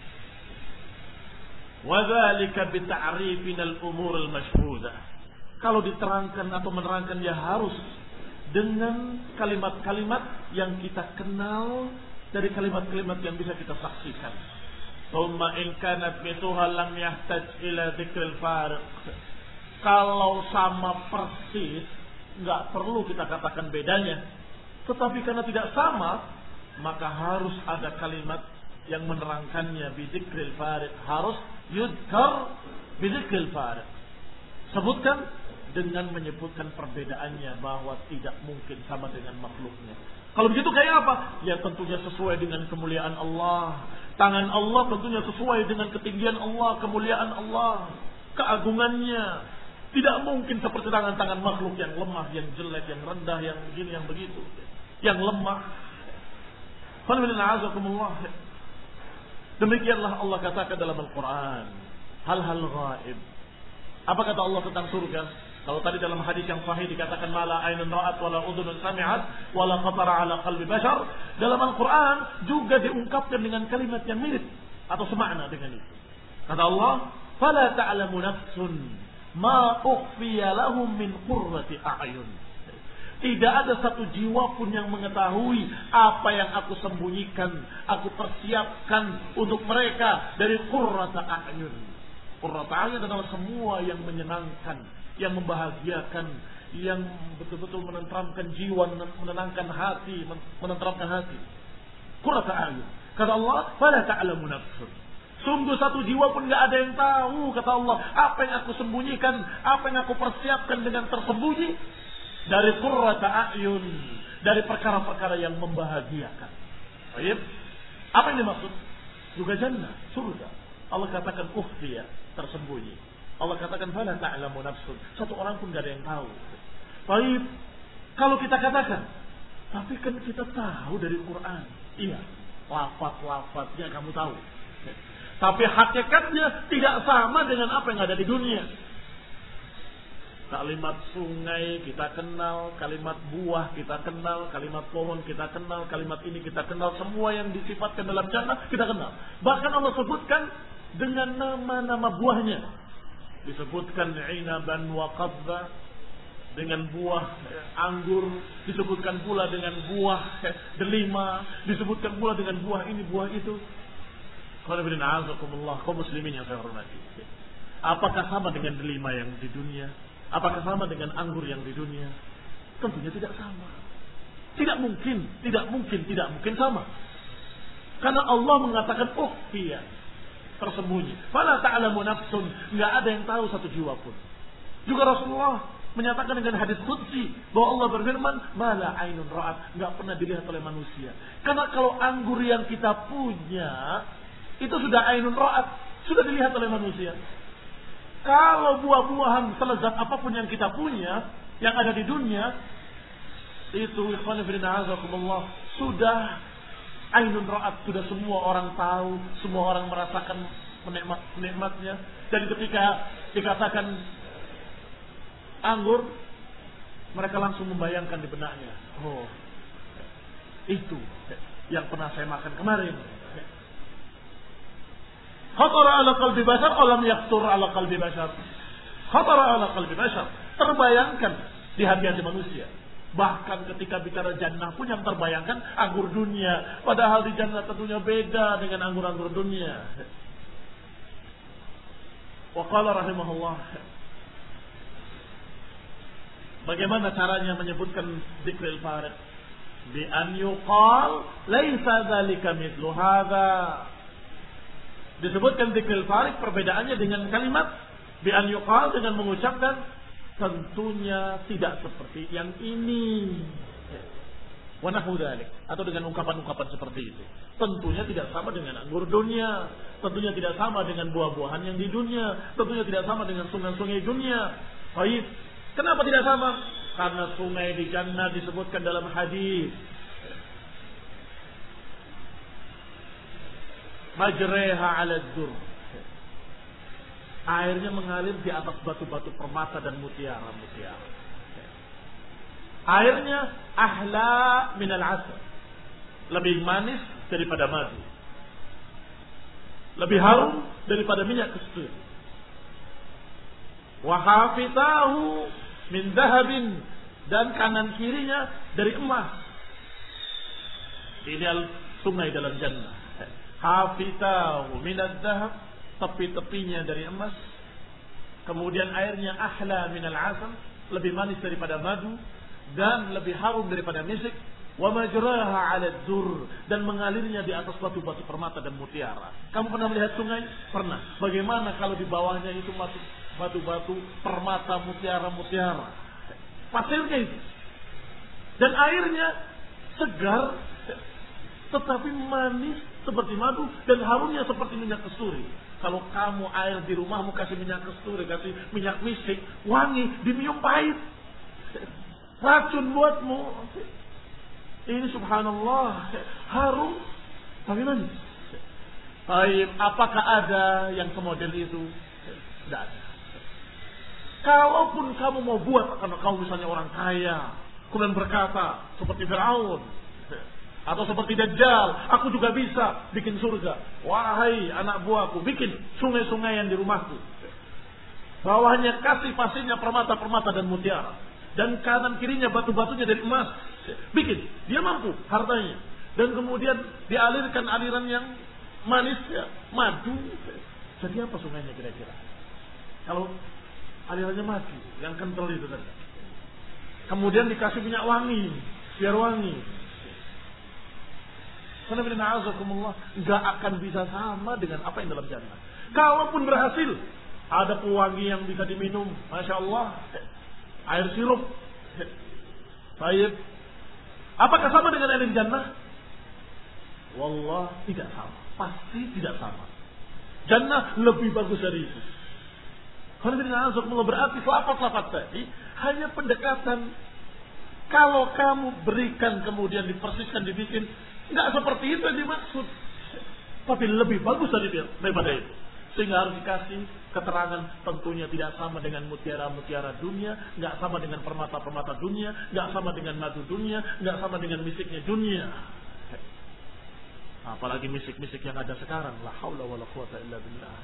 وَذَلِكَ بِتَعْرِيفِنَا الْأُمُورِ الْمَشْهُودَةِ. Kalau diterangkan atau menerangkan ya harus dengan kalimat-kalimat yang kita kenal, dari kalimat-kalimat yang bisa kita saksikan. Thumma in kanat mithluha lam yahtaj ila dzikril fariq. Kalau sama persis, enggak perlu kita katakan bedanya. Tetapi karena tidak sama, maka harus ada kalimat yang menerangkannya bidzikril fariq. Harus yudkar bidzikril fariq. Sebutkan dengan menyebutkan perbedaannya, bahwa tidak mungkin sama dengan makhluknya. Kalau begitu kayak apa? Ya tentunya sesuai dengan kemuliaan Allah. Tangan Allah tentunya sesuai dengan ketinggian Allah, kemuliaan Allah, keagungannya. Tidak mungkin seperti tangan-tangan makhluk yang lemah, yang jelek, yang rendah, yang begini, yang begitu. Yang lemah. Demikianlah Allah katakan dalam Al-Quran. Hal-hal ghaib. Apa kata Allah tentang surga? Kalau tadi dalam hadis yang sahih dikatakan mala ainun ra'at wala udhunun sami'at wala khatara ala qalbi bashar, dalam Al-Qur'an juga diungkapkan dengan kalimat yang mirip atau semakna dengan itu. Kata Allah, fala ta'lamu nafsun ma ukhfiya lahum min qurrati a'yun. Tidak ada satu jiwa pun yang mengetahui apa yang aku sembunyikan, aku persiapkan untuk mereka dari qurrata a'yun. Qurrata a'yun adalah semua yang menyenangkan, yang membahagiakan, yang betul-betul menenteramkan jiwa, menenangkan hati, menenteramkan hati. Qurrata a'yun. Kata Allah, fala ta'lamu nafsun. Sungguh satu jiwa pun enggak ada yang tahu, kata Allah, apa yang aku sembunyikan, apa yang aku persiapkan dengan tersembunyi dari qurrata a'yun, dari perkara-perkara yang membahagiakan. Baik. Apa yang dimaksud? Juga jannah, surga. Allah katakan ukhfiya, tersembunyi. Allah katakan fala ta'lamu nafsun. Satu orang pun enggak ada yang tahu. Baik.
Kalau kita katakan, tapi kan kita tahu dari Quran. Iya, lafaz-lafaznya kamu tahu. Tapi hakikatnya tidak sama dengan apa yang ada di dunia. Kalimat sungai kita kenal, kalimat buah kita kenal, kalimat pohon kita kenal, kalimat ini kita kenal. Semua yang disifatkan dalam jannah kita kenal. Bahkan Allah sebutkan dengan nama-nama buahnya. Disebutkan inaban wa qadba, dengan buah anggur, disebutkan pula dengan buah delima, disebutkan pula dengan buah ini, buah itu. Qul kaum muslimin yang saya hormati. Apakah sama dengan delima yang di dunia? Apakah sama dengan anggur yang di dunia? Tentunya tidak sama. Tidak mungkin, tidak mungkin, tidak mungkin sama. Karena Allah mengatakan ukhfiya, tersembunyi. Fala ta'lamu nafsun, enggak ada yang tahu satu jiwa pun. Juga Rasulullah menyatakan dengan hadis qudsi bahwa Allah berfirman, "Mala ainun ra'at", enggak pernah dilihat oleh manusia. Karena kalau anggur yang kita punya itu sudah ainun ra'at, sudah dilihat oleh manusia. Kalau buah-buahan selezat apapun yang kita punya, yang ada di dunia, itu ikhwan fillah azakumullah, sudah ainun ra'at, sudah semua orang tahu, semua orang merasakan menikmat nikmatnya. Dan ketika dikatakan anggur, mereka langsung membayangkan di benaknya, oh, itu yang pernah saya makan kemarin. Khatara ala qalbi bashar alam yaqtur ala qalbi bashar. Khatara ala qalbi bashar, terbayangkan di hati-hati manusia. Bahkan ketika bicara jannah pun yang terbayangkan anggur dunia, padahal di jannah tentunya beda dengan anggur-anggur dunia. Wa qala rahimahullah, bagaimana caranya menyebutkan dzikril farid? Bi an yuqal laisa dzalika mithlu hadza. Disebutkan dzikril farid, perbedaannya dengan kalimat bi an yuqal, dengan mengucapkan tentunya tidak seperti yang ini. Wa nahu dzalik, atau dengan ungkapan-ungkapan seperti itu. Tentunya tidak sama dengan anggur dunia, tentunya tidak sama dengan buah-buahan yang di dunia, tentunya tidak sama dengan sungai-sungai dunia. Baik, kenapa tidak sama? Karena sungai di jannah disebutkan dalam hadis, majreha 'ala dur, airnya mengalir di atas batu-batu permata dan mutiara-mutiara. Airnya ahla minal asal, lebih manis daripada madu, lebih harum daripada minyak kasturi. Wa hafitahu min dhahabin, dan kanan kirinya dari emas. Ini sungai dalam jannah. Hafitahu min dhahab, tepi-tepinya dari emas. Kemudian airnya ahla minal asal, lebih manis daripada madu dan lebih harum daripada misik. Wa majraha 'ala dur, dan mengalirnya di atas batu-batu permata dan mutiara. Kamu pernah melihat sungai? Pernah. Bagaimana kalau di bawahnya itu batu-batu permata, mutiara-mutiara? Pasirnya itu. Dan airnya segar tetapi manis seperti madu dan harumnya seperti minyak kasturi. Kalau kamu air di rumahmu kasih minyak kasturi, kasih minyak misik, wangi, dimium pahit, racun buatmu. Ini subhanallah, harum tapi manis. Baik, apakah ada yang semodel itu? Tidak ada. Kalaupun kamu mau buat, karena kamu misalnya orang kaya, kemudian berkata seperti Fir'aun atau seperti Dajjal, aku juga bisa bikin surga. Wahai anak buahku, bikin sungai-sungai yang di rumahku. Bawahnya kasih pasirnya permata-permata dan mutiara, dan kanan kirinya batu-batunya dari emas. Bikin, dia mampu hartanya. Dan kemudian dialirkan aliran yang manisnya, madu. Jadi apa sungainya kira-kira? Kalau alirannya madu, yang kental itu tadi. Kemudian dikasih minyak wangi, biar wangi. Karena enggak akan bisa sama dengan apa yang dalam jannah. Kalaupun berhasil, ada pewangi yang bisa diminum, masya Allah, air sirup. Baik, apakah sama dengan air jannah? Wallah tidak sama, pasti tidak sama. Jannah lebih bagus dari itu. Karena berarti lafaz-lafaz tadi hanya pendekatan Kalau kamu berikan kemudian dipersiskan, dibikin, nggak seperti itu yang dimaksud. Tapi lebih bagus daripada itu. Sehingga harus dikasih keterangan, tentunya tidak sama dengan mutiara-mutiara dunia, nggak sama dengan permata-permata dunia, nggak sama dengan madu dunia, nggak sama dengan misiknya dunia. Apalagi misik-misik yang ada sekarang. La haula wala quwata illa billah.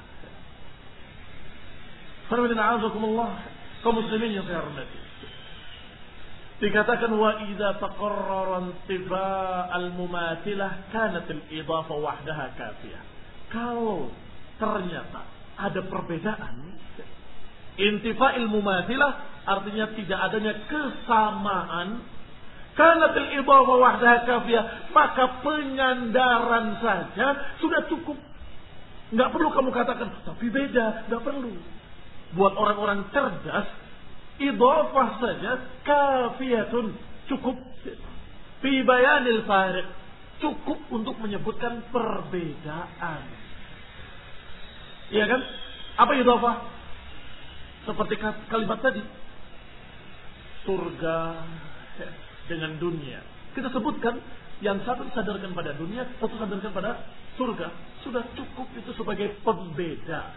Alhamdulillah, kaum muslimin yang saya hormati. Dikatakan wa idza taqarrara intifa al-mumathilah kanat al-idafa wahdaha kafiyah. Kalau ternyata ada perbedaan, intifa al-mumathilah artinya tidak adanya kesamaan, kanat al-idafa wahdaha kafiyah, maka penyandaran saja sudah cukup. Enggak perlu kamu katakan tapi beda, enggak perlu. Buat orang-orang cerdas, idhafah saja kafiyatun, cukup. Fi bayanil fariq, cukup untuk menyebutkan perbedaan. Iya kan? Apa idhafah? Seperti kalimat tadi, surga dengan dunia. Kita sebutkan yang satu disadarkan pada dunia, satu disadarkan pada surga. Sudah cukup itu sebagai pembeda.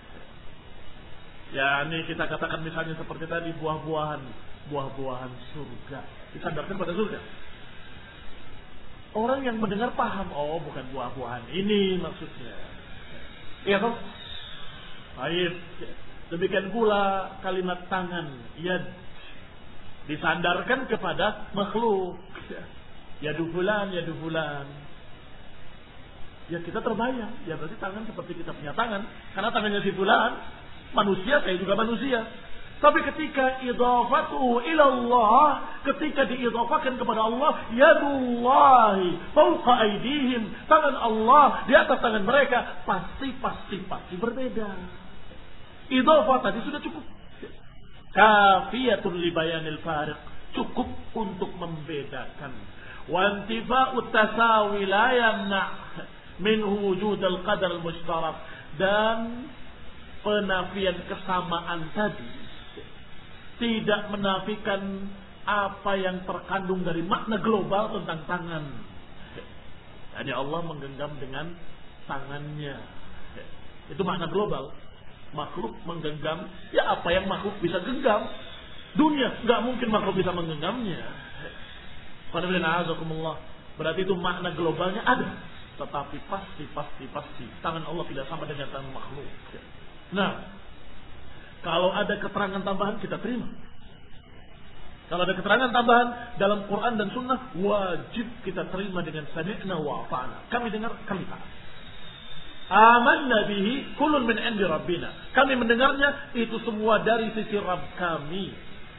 Ya, ini kita katakan misalnya seperti tadi buah-buahan, buah-buahan surga disandarkan pada surga. Orang yang mendengar paham, oh bukan buah-buahan ini maksudnya. Iya toh? Baik. Demikian pula kalimat tangan, yad, disandarkan kepada makhluk. Yadu fulan, yadu fulan. Ya kita terbayang, ya berarti tangan seperti kita punya tangan, karena tangannya si fulan. Manusia, saya juga manusia. Tapi ketika idhafatu ila Allah, ketika diidhafakan kepada Allah, yadullahi fawqa aydihim, tangan Allah di atas tangan mereka, pasti pasti pasti berbeda. Idhafah tadi sudah cukup. Kafiyatun li bayanil fariq, cukup untuk membedakan. Wa intifa'ut tasawi la yamna' min wujud al-qadar al-mushtarak, dan penafian kesamaan tadi tidak menafikan apa yang terkandung dari makna global tentang tangan. Jadi Allah menggenggam dengan tangannya. Itu makna global. Makhluk menggenggam, ya apa yang makhluk bisa genggam. Dunia nggak mungkin makhluk bisa menggenggamnya. Berarti itu makna globalnya ada. Tetapi pasti, pasti, pasti tangan Allah tidak sama dengan tangan makhluk. Nah, kalau ada keterangan tambahan kita terima. Kalau ada keterangan tambahan dalam Quran dan Sunnah, wajib kita terima dengan sami'na wa ata'na. Kami dengar, kami taat. Amanna bihi kullun min indi rabbina. Kami mendengarnya, itu semua dari sisi Rabb kami.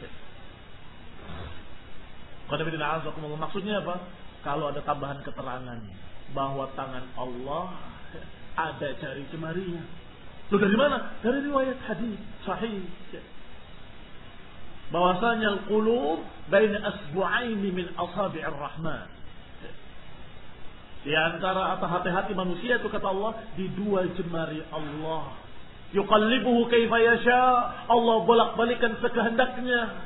Maksudnya apa? Kalau ada tambahan keterangan bahwa tangan Allah ada jari jemarinya. Itu dari mana? Dari riwayat hadis sahih. Bahwasanya al-qulub baina asbu'aini min asabi'ir rahman. Di antara hati-hati manusia itu kata Allah di dua jemari Allah. Yuqallibuhu kaifa yasha. Allah bolak-balikan sekehendaknya.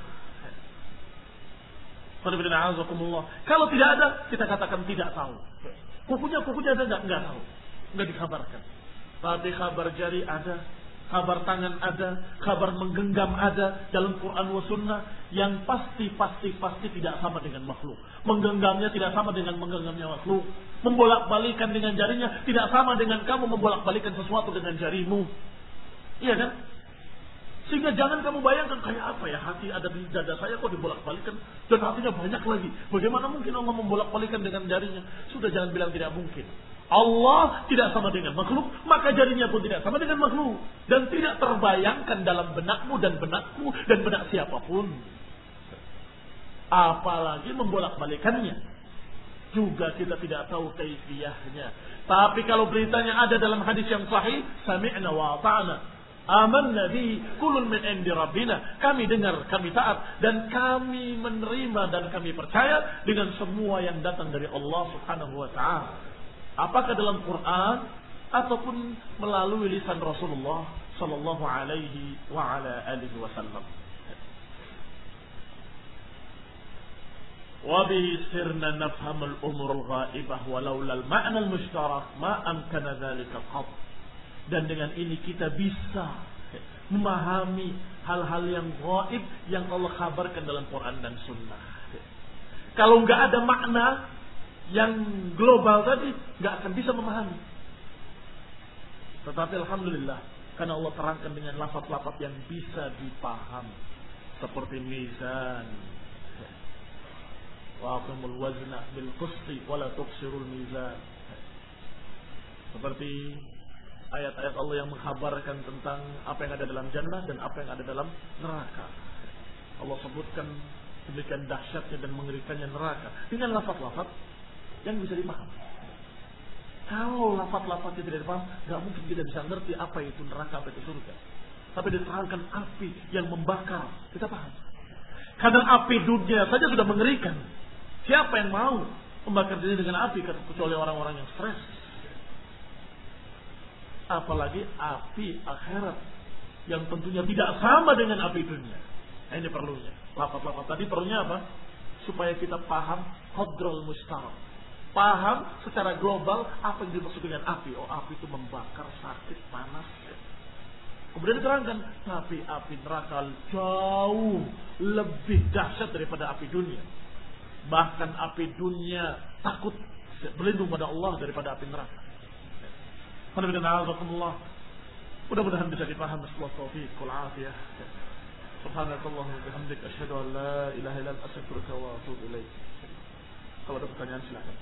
Kalau tidak ada, kita katakan tidak tahu. Kukunya, kukunya ada enggak? Enggak tahu. Enggak dikabarkan. Tapi kabar jari ada, kabar tangan ada, kabar menggenggam ada dalam Quran wa Sunnah, yang pasti pasti pasti tidak sama dengan makhluk. Menggenggamnya tidak sama dengan menggenggamnya makhluk. Membolak-balikan dengan jarinya tidak sama dengan kamu membolak-balikan sesuatu dengan jarimu. Iya kan? Sehingga jangan kamu bayangkan kayak apa ya, hati ada di dada saya kok dibolak-balikan dan hatinya banyak lagi. Bagaimana mungkin Allah membolak-balikan dengan jarinya? Sudah, jangan bilang tidak mungkin. Allah tidak sama dengan makhluk, maka jarinya pun tidak sama dengan makhluk. Dan tidak terbayangkan dalam benakmu dan benakku dan benak siapapun. Apalagi membolak-balikannya. Juga kita tidak tahu kaifiyahnya. Tapi kalau beritanya ada dalam hadis yang sahih, sami'na wa ata'na. Amanna bi kullun min indi rabbina. Kami dengar, kami taat, dan kami menerima dan kami percaya dengan semua yang datang dari Allah Subhanahu wa ta'ala. Apakah dalam Quran ataupun melalui lisan Rasulullah sallallahu alaihi wa ala alihi wasallam. wa bihi sirna nafhamul umurul ghaibah walaula al-ma'na al-mushtarak ma amkana dzalika qat. Dan dengan ini kita bisa memahami hal-hal yang gaib yang Allah kabarkan dalam Quran dan Sunnah. Kalau nggak ada makna yang global tadi, nggak akan bisa memahami. Tetapi alhamdulillah, karena Allah terangkan dengan lafaz-lafaz yang bisa dipahami, seperti mizan, wa aqimul wazna bil qisti wa la tuqsirul mizan. Seperti ayat-ayat Allah yang mengkhabarkan tentang apa yang ada dalam jannah dan apa yang ada dalam neraka. Allah sebutkan demikian dahsyatnya dan mengerikannya neraka dengan lafaz-lafaz yang bisa dipahami. Kalau lafaz-lafaznya tidak dipaham, nggak mungkin kita bisa ngerti apa itu neraka, apa itu surga. Tapi diterangkan api yang membakar, kita paham. Karena api dunia saja sudah mengerikan. Siapa yang mau membakar diri dengan api kecuali orang-orang yang stres? Apalagi api akhirat yang tentunya tidak sama dengan api dunia. Nah, ini perlunya. Lafaz-lafaz tadi perlunya apa? Supaya kita paham qadrul mustarak. Paham secara global apa yang dimaksud dengan api. Oh, api itu membakar, sakit, panas. Kemudian diterangkan, tapi api neraka jauh lebih dahsyat daripada api dunia. Bahkan api dunia takut berlindung pada Allah daripada api neraka. Mudah-mudahan bisa dipahami. Taufiq wal afiyah. Subhanakallahumma wa bihamdika asyhadu an la ilaha illa anta astaghfiruka wa atubu ilaik. Kalau ada pertanyaan silakan.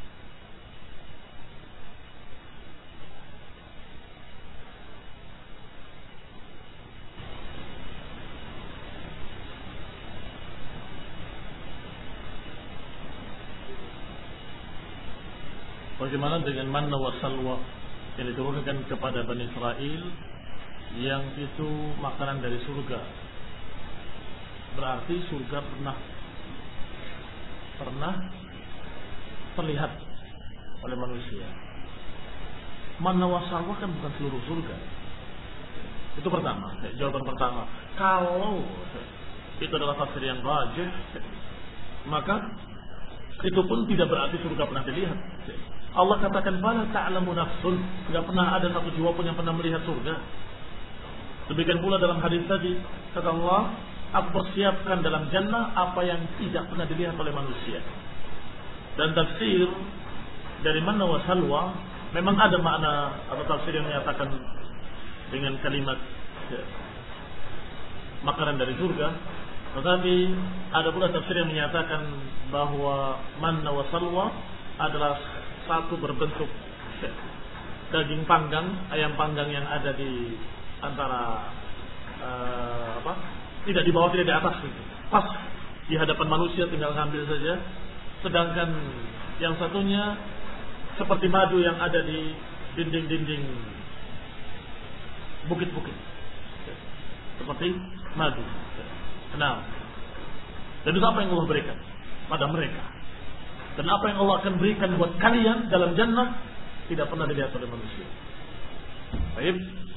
Bagaimana dengan manna wa salwa yang diturunkan kepada Bani Israel, yang itu makanan dari surga? Berarti surga pernah pernah terlihat oleh manusia. Manna wa salwa kan bukan seluruh surga. Itu pertama, jawaban pertama. Kalau itu adalah tafsir yang rajih, maka itu pun tidak berarti surga pernah dilihat. Allah katakan fala ta'lamu nafsun, tidak pernah ada satu jiwa pun yang pernah melihat surga. Demikian pula dalam hadis tadi, kata Allah, aku persiapkan dalam jannah apa yang tidak pernah dilihat oleh manusia. Dan tafsir dari manna wa salwa memang ada makna atau tafsir yang menyatakan dengan kalimat ya, makanan dari surga. Tetapi ada pula tafsir yang menyatakan bahwa manna wa salwa adalah satu berbentuk daging panggang, ayam panggang yang ada di antara uh, apa? Tidak di bawah, tidak di atas, gitu. Pas di hadapan manusia tinggal ngambil saja. Sedangkan yang satunya seperti madu yang ada di dinding-dinding bukit-bukit, seperti madu. Nah, dan itu apa yang Allah berikan pada mereka. Dan apa yang Allah akan berikan buat kalian dalam jannah tidak pernah dilihat oleh manusia. Baik.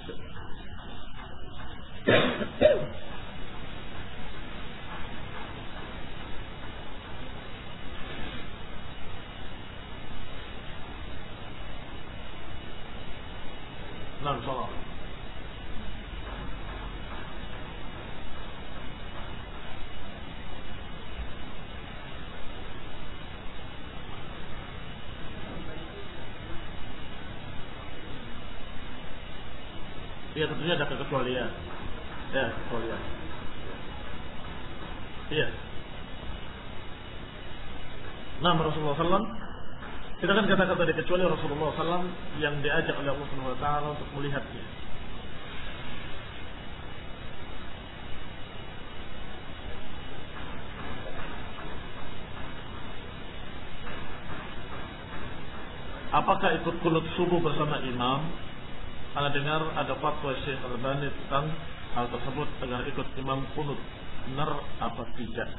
Nah, salam. Ya, tentunya ada kekecualian. Ya, kekecualian. Iya. Nah, Rasulullah sallallahu alaihi wasallam, kita kan kata-kata tadi kecuali Rasulullah sallallahu alaihi wasallam yang diajak oleh Allah Subhanahu wa taala untuk melihatnya. Apakah ikut kulut subuh bersama imam? Anda dengar ada fatwa Syekh Al-Albani tentang hal tersebut, agar ikut imam kunut, benar apa tidak?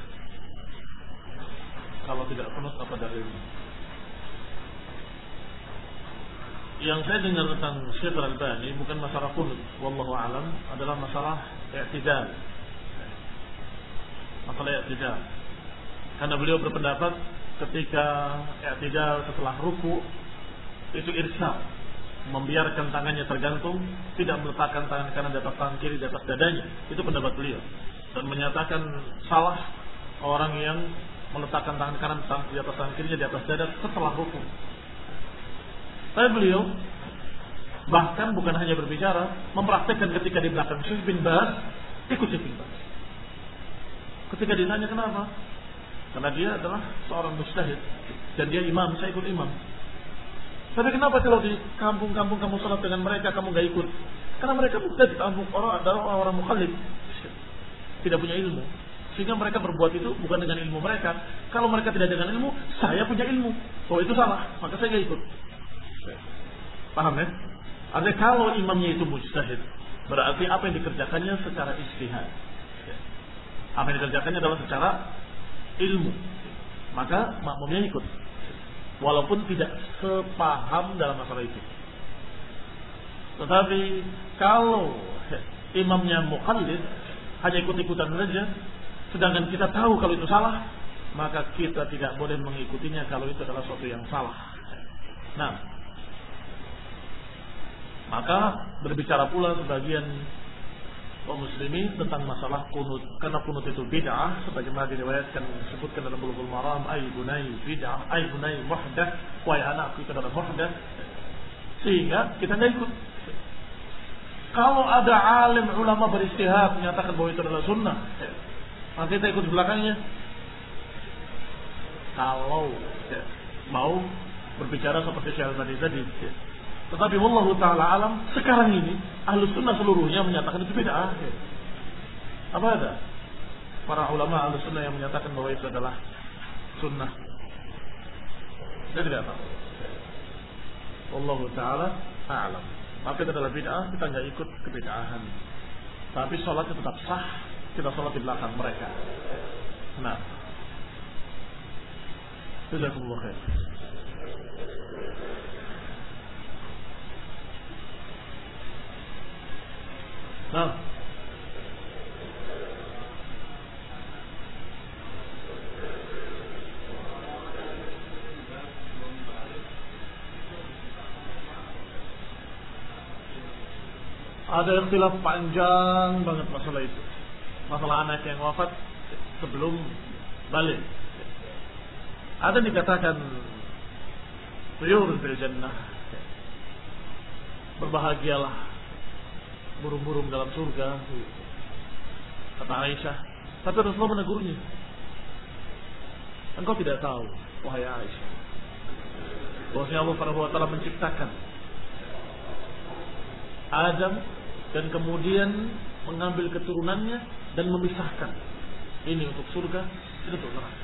Kalau tidak kunut, apa dalilnya? Yang saya dengar tentang Syekh Al-Albani bukan masalah kunut, wallahu alam, adalah masalah i'tidal. Masalah i'tidal. Karena beliau berpendapat ketika i'tidal setelah ruku itu irsal, membiarkan tangannya tergantung, tidak meletakkan tangan kanan di atas tangan kiri di atas dadanya. Itu pendapat beliau. Dan menyatakan salah orang yang meletakkan tangan kanan di atas tangan kirinya di atas dada setelah ruku. Tapi beliau bahkan bukan hanya berbicara, mempraktekkan ketika di belakang Syekh bin Baz, ikut Syekh bin Baz. Ketika ditanya kenapa? Karena dia adalah seorang mujtahid dan dia imam, saya ikut imam. Tapi kenapa kalau di kampung-kampung kamu salat dengan mereka kamu gak ikut? Karena mereka mujtahid, orang adalah orang mukallid, tidak punya ilmu. Sehingga mereka berbuat itu bukan dengan ilmu mereka. Kalau mereka tidak dengan ilmu, saya punya ilmu. Oh itu salah, maka saya gak ikut. Paham ya? Artinya kalau imamnya itu mujtahid, berarti apa yang dikerjakannya secara ijtihad. Apa yang dikerjakannya adalah secara ilmu. Maka makmumnya ikut. Walaupun tidak sepaham dalam masalah itu. Tetapi kalau imamnya muqallid, hanya ikut-ikutan saja, sedangkan kita tahu kalau itu salah, maka kita tidak boleh mengikutinya kalau itu adalah sesuatu yang salah. Nah, maka berbicara pula sebagian kaum muslimin tentang masalah kunut, karena kunut itu bid'ah sebagaimana diriwayatkan disebutkan dalam Bulughul Maram, ay bunai bid'ah, ay bunai muhdath, wahai anakku itu adalah muhdath, sehingga kita tidak ikut. Kalau ada alim ulama beristihad menyatakan bahwa itu adalah sunnah, nanti kita ikut di belakangnya. Kalau mau berbicara seperti Syekh Al-Albani tadi. Tetapi wallahu ta'ala alam, sekarang ini Ahlus Sunnah seluruhnya menyatakan itu bid'ah. Apa ada? Para ulama Ahlus Sunnah yang menyatakan bahwa itu adalah sunnah. Saya tidak tahu. Wallahu ta'ala a'lam. Maka itu adalah bid'ah, kita nggak ikut kebid'ahan. Tapi sholatnya tetap sah, kita sholat di belakang mereka. Nah, jazakumullah khair. Nah, ada ikhtilaf panjang banget masalah itu. Masalah anak yang wafat sebelum balik. Ada yang dikatakan tuyur fil jannah, berbahagialah burung-burung dalam surga, kata Aisyah. Tapi Rasulullah menegurnya. Engkau tidak tahu, wahai Aisyah, bahwasanya Allah Subhanahu wa taala menciptakan Adam dan kemudian mengambil keturunannya dan memisahkan. Ini untuk surga, ini untuk neraka.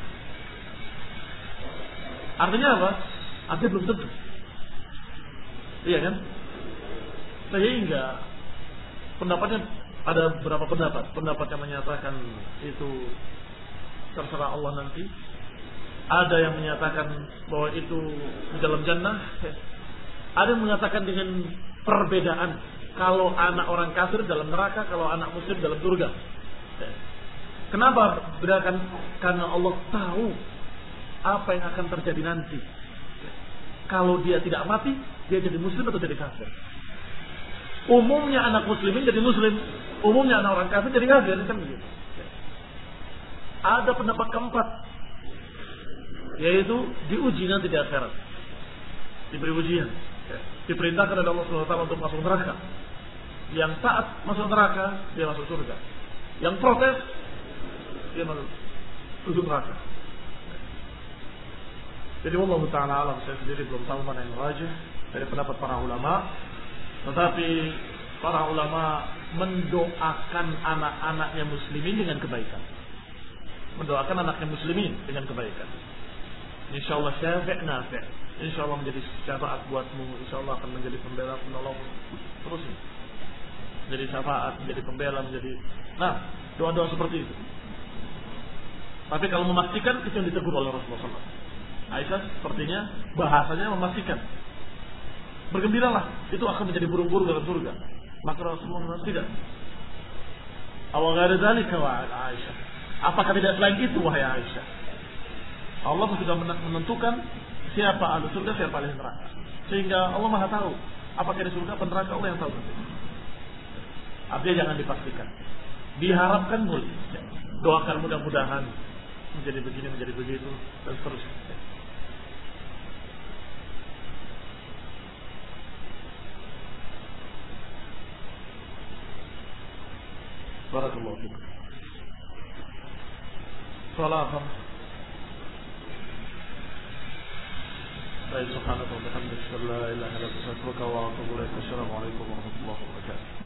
Artinya apa? Artinya belum tentu. Iya kan? Sehingga pendapatnya ada beberapa pendapat. Pendapat yang menyatakan itu terserah Allah nanti. Ada yang menyatakan bahwa itu di dalam jannah. Ada yang mengatakan dengan perbedaan. Kalau anak orang kafir dalam neraka, kalau anak muslim dalam surga. Kenapa bedakan? Karena Allah tahu apa yang akan terjadi nanti. Kalau dia tidak mati, dia jadi muslim atau jadi kafir. Umumnya anak muslimin jadi muslim, umumnya anak orang kafir jadi kafir, kan begitu. Ada pendapat keempat, yaitu diuji nanti di akhirat, diberi ujian, diperintahkan oleh Allah Subhanahu wa taala untuk masuk neraka. Yang taat masuk neraka, dia masuk surga. Yang protes, dia masuk neraka. Jadi wallahu ta'ala alam, saya sendiri belum tahu mana yang rajih dari pendapat para ulama. Tetapi para ulama mendoakan anak-anaknya muslimin dengan kebaikan. Mendoakan anaknya muslimin dengan kebaikan. Insyaallah syafi' nafi'. Insyaallah menjadi syafaat buatmu. Insyaallah akan menjadi pembela penolong. Terus menjadi syafaat, menjadi pembela, menjadi nah, doa-doa seperti itu. Tapi kalau memastikan itu yang ditegur oleh Rasulullah sallallahu alaihi wasallam. Aisyah sepertinya bahasanya memastikan. Bergembiralah, itu akan menjadi burung-burung dalam surga. Maka Rasulullah tidak. Aw ghairi dzalika wa Aisyah. Apakah tidak selain itu wahai Aisyah? Allah sudah menentukan siapa ahli surga, siapa ahli neraka. Sehingga Allah Maha tahu apakah di surga atau neraka, Allah yang tahu. Artinya jangan dipastikan. Diharapkan boleh. Doakan mudah-mudahan menjadi begini, menjadi begitu, dan seterusnya. Barakallahu fikum. Salam. Baik, subhanallahi wa bihamdihi, la ilaha illa anta, astaghfiruka wa atubu ilaik. Assalamualaikum warahmatullahi wabarakatuh.